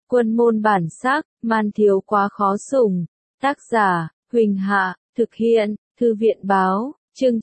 Quân môn bản sắc, man thiếu quá khó sủng. Tác giả, Huỳnh Hạ, thực hiện, Thư viện báo, chương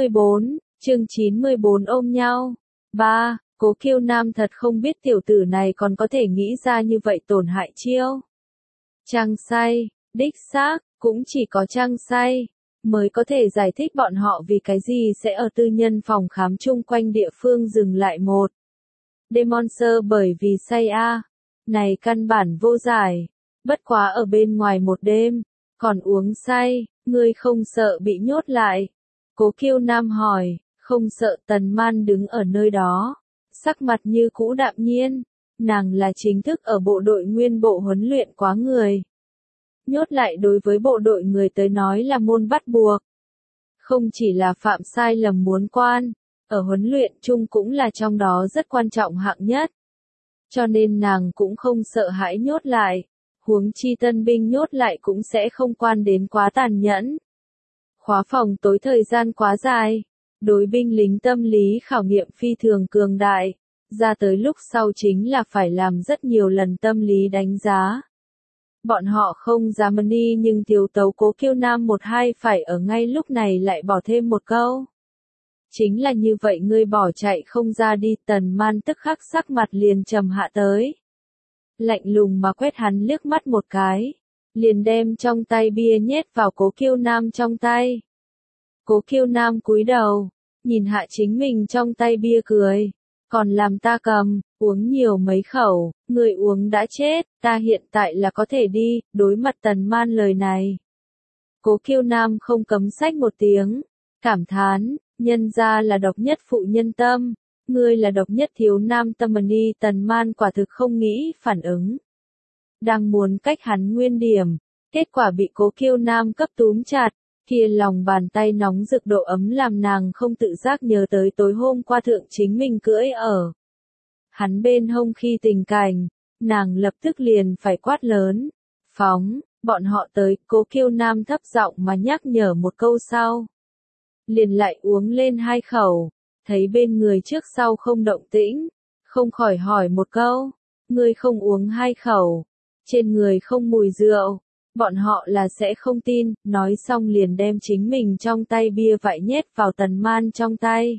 94 ôm nhau. 3. Cố Kiêu Nam thật không biết tiểu tử này còn có thể nghĩ ra như vậy tổn hại chiêu. Trang say, đích xác, cũng chỉ có trang say mới có thể giải thích bọn họ vì cái gì sẽ ở tư nhân phòng khám chung quanh địa phương dừng lại một đêm monster bởi vì say a. Này căn bản vô giải, bất quá ở bên ngoài một đêm, còn uống say, ngươi không sợ bị nhốt lại? Cố Kiêu Nam hỏi, không sợ. Tần Man đứng ở nơi đó, sắc mặt như cũ đạm nhiên, nàng là chính thức ở bộ đội nguyên bộ huấn luyện quá người. Nhốt lại đối với bộ đội người tới nói là môn bắt buộc. Không chỉ là phạm sai lầm muốn quan, ở huấn luyện chung cũng là trong đó rất quan trọng hạng nhất. Cho nên nàng cũng không sợ hãi nhốt lại, huống chi tân binh nhốt lại cũng sẽ không quan đến quá tàn nhẫn. Khóa phòng tối thời gian quá dài, đối binh lính tâm lý khảo nghiệm phi thường cường đại, ra tới lúc sau chính là phải làm rất nhiều lần tâm lý đánh giá. Bọn họ không dám đi nhưng thiếu tấu Cố Kiêu Nam một hai phải ở ngay lúc này lại bỏ thêm một câu. Chính là như vậy ngươi bỏ chạy không ra đi. Tần Man tức khắc sắc mặt liền trầm hạ tới. Lạnh lùng mà quét hắn liếc mắt một cái, liền đem trong tay bia nhét vào Cố Kiêu Nam trong tay. Cố Kiêu Nam cúi đầu, nhìn hạ chính mình trong tay bia cười. Còn làm ta cầm, uống nhiều mấy khẩu, người uống đã chết, ta hiện tại là có thể đi. Đối mặt Tần Man lời này, Cố Kiêu Nam không cấm xách một tiếng, cảm thán, nhân ra là độc nhất phụ nhân tâm, ngươi là độc nhất thiếu nam tâm đi. Tần Man quả thực không nghĩ phản ứng, đang muốn cách hắn nguyên điểm, kết quả bị Cố Kiêu Nam cấp túm chặt. Kia lòng bàn tay nóng rực độ ấm làm nàng không tự giác nhớ tới tối hôm qua thượng chính mình cưỡi ở hắn bên hông khi tình cảnh, nàng lập tức liền phải quát lớn, phóng, bọn họ tới. Cố Kiêu Nam thấp giọng mà nhắc nhở một câu sau, liền lại uống lên hai khẩu, thấy bên người trước sau không động tĩnh, không khỏi hỏi một câu, ngươi không uống hai khẩu, trên người không mùi rượu? Bọn họ là sẽ không tin. Nói xong liền đem chính mình trong tay bia vại nhét vào Tần Man trong tay.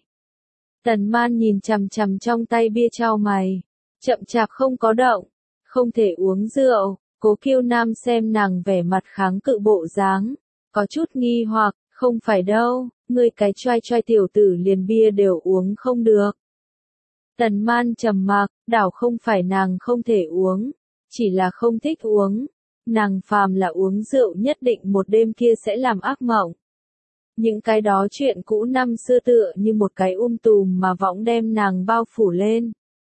Tần Man nhìn chằm chằm trong tay bia chau mày, chậm chạp không có động, không thể uống rượu. Cố Kiêu Nam xem nàng vẻ mặt kháng cự bộ dáng, có chút nghi hoặc, không phải đâu, ngươi cái choai choai tiểu tử liền bia đều uống không được. Tần Man trầm mặc, đảo không phải nàng không thể uống, chỉ là không thích uống. Nàng phàm là uống rượu nhất định một đêm kia sẽ làm ác mộng. Những cái đó chuyện cũ năm xưa tựa như một cái tùm mà võng đem nàng bao phủ lên.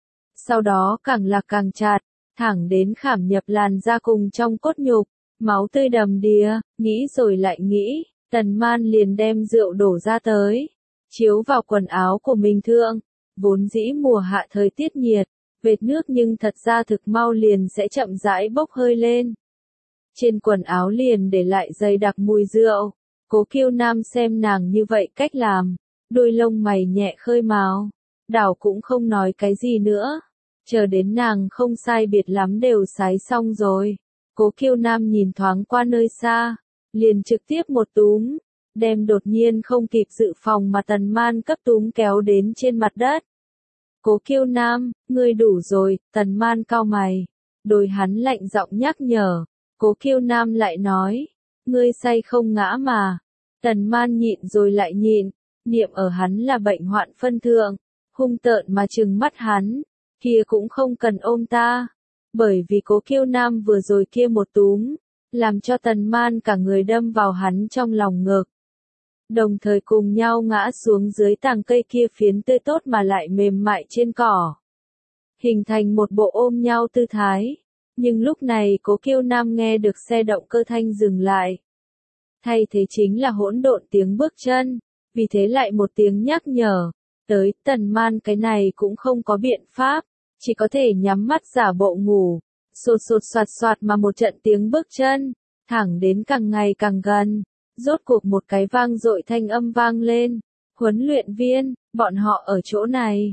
Sau đó càng là càng chặt, thẳng đến khảm nhập làn da cùng trong cốt nhục, máu tươi đầm đìa. Nghĩ rồi lại nghĩ, Tần Man liền đem rượu đổ ra tới, chiếu vào quần áo của mình thượng. Vốn dĩ mùa hạ thời tiết nhiệt, vệt nước nhưng thật ra thực mau liền sẽ chậm rãi bốc hơi lên. Trên quần áo liền để lại dày đặc mùi rượu. Cố Kiêu Nam xem nàng như vậy cách làm, đôi lông mày nhẹ khơi mào, đảo cũng không nói cái gì nữa. Chờ đến nàng không sai biệt lắm đều sái xong rồi, Cố Kiêu Nam nhìn thoáng qua nơi xa, liền trực tiếp một túm, đem đột nhiên không kịp dự phòng mà Tần Man cấp túm kéo đến trên mặt đất. Cố Kiêu Nam, ngươi đủ rồi. Tần Man cau mày, đôi hắn lạnh giọng nhắc nhở. Cố Kiêu Nam lại nói, ngươi say không ngã mà. Tần Man nhịn rồi lại nhịn, niệm ở hắn là bệnh hoạn phân thượng, hung tợn mà trừng mắt hắn, kia cũng không cần ôm ta. Bởi vì Cố Kiêu Nam vừa rồi kia một túm, làm cho Tần Man cả người đâm vào hắn trong lòng ngực. Đồng thời cùng nhau ngã xuống dưới tàng cây kia phiến tươi tốt mà lại mềm mại trên cỏ, hình thành một bộ ôm nhau tư thái. Nhưng lúc này Cố Kiêu Nam nghe được xe động cơ thanh dừng lại. Thay thế chính là hỗn độn tiếng bước chân, vì thế lại một tiếng nhắc nhở. Tới. Tần Man cái này cũng không có biện pháp, chỉ có thể nhắm mắt giả bộ ngủ. Sột sột soạt soạt mà một trận tiếng bước chân, thẳng đến càng ngày càng gần. Rốt cuộc một cái vang dội thanh âm vang lên. Huấn luyện viên, bọn họ ở chỗ này.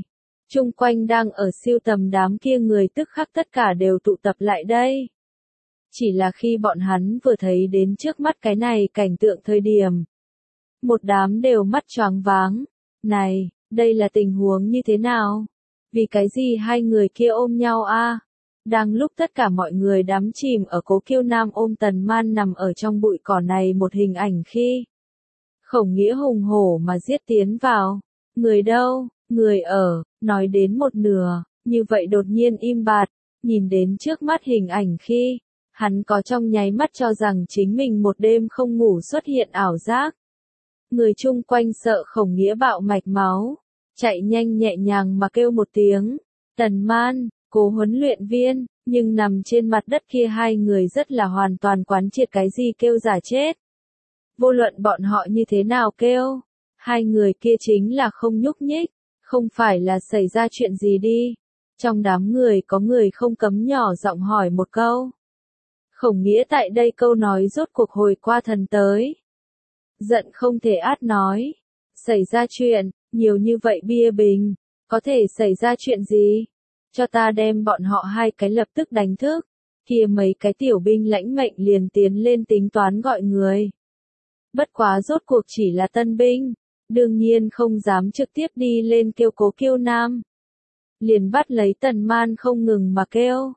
Chung quanh đang ở siêu tầm đám kia người tức khắc tất cả đều tụ tập lại đây. Chỉ là khi bọn hắn vừa thấy đến trước mắt cái này cảnh tượng thời điểm. Một đám đều mắt choáng váng. Này, đây là tình huống như thế nào? Vì cái gì hai người kia ôm nhau a? Đang lúc tất cả mọi người đắm chìm ở Cố Kiêu Nam ôm Tần Man nằm ở trong bụi cỏ này một hình ảnh khi Khổng Nghĩa hùng hổ mà giết tiến vào. Người đâu, người ở, nói đến một nửa, như vậy đột nhiên im bặt, nhìn đến trước mắt hình ảnh khi hắn có trong nháy mắt cho rằng chính mình một đêm không ngủ xuất hiện ảo giác. Người chung quanh sợ Khổng Nghĩa bạo mạch máu, chạy nhanh nhẹ nhàng mà kêu một tiếng, Tần Man, Cố huấn luyện viên, nhưng nằm trên mặt đất kia hai người rất là hoàn toàn quán triệt cái gì kêu giả chết. Vô luận bọn họ như thế nào kêu, hai người kia chính là không nhúc nhích, không phải là xảy ra chuyện gì đi. Trong đám người có người không cấm nhỏ giọng hỏi một câu. Khổng Nghĩa tại đây câu nói rốt cuộc hồi qua thần tới. Giận không thể át nói. Xảy ra chuyện, nhiều như vậy bia bình, có thể xảy ra chuyện gì? Cho ta đem bọn họ hai cái lập tức đánh thức. Kia mấy cái tiểu binh lãnh mệnh liền tiến lên tính toán gọi người. Bất quá rốt cuộc chỉ là tân binh, đương nhiên không dám trực tiếp đi lên kêu Cố Kiêu Nam. Liền bắt lấy Tần Man không ngừng mà kêu.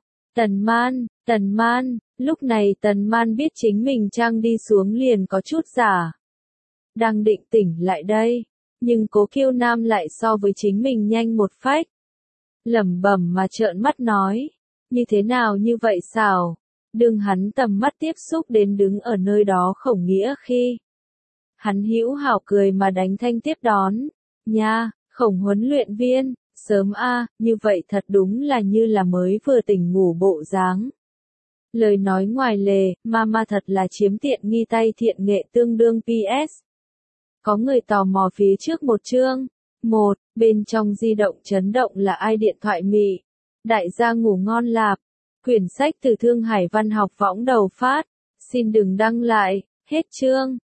Tần Man, lúc này Tần Man biết chính mình trang đi xuống liền có chút giả. Đang định tỉnh lại đây, nhưng Cố Kiêu Nam lại so với chính mình nhanh một phách. Lẩm bẩm mà trợn mắt nói, như thế nào như vậy xảo, đừng hắn tầm mắt tiếp xúc đến đứng ở nơi đó Khổng Nghĩa khi. Hắn hữu hảo cười mà đánh thanh tiếp đón, nha, Khổng huấn luyện viên, sớm a, như vậy thật đúng là như là mới vừa tỉnh ngủ bộ dáng. Lời nói ngoài lề, mama thật là chiếm tiện nghi tay thiện nghệ tương đương PS. Có người tò mò phía trước một chương. Một, bên trong di động chấn động là ai điện thoại mị. Đại gia ngủ ngon lạp. Quyển sách từ Thương Hải Văn học võng đầu phát. Xin đừng đăng lại, hết chương.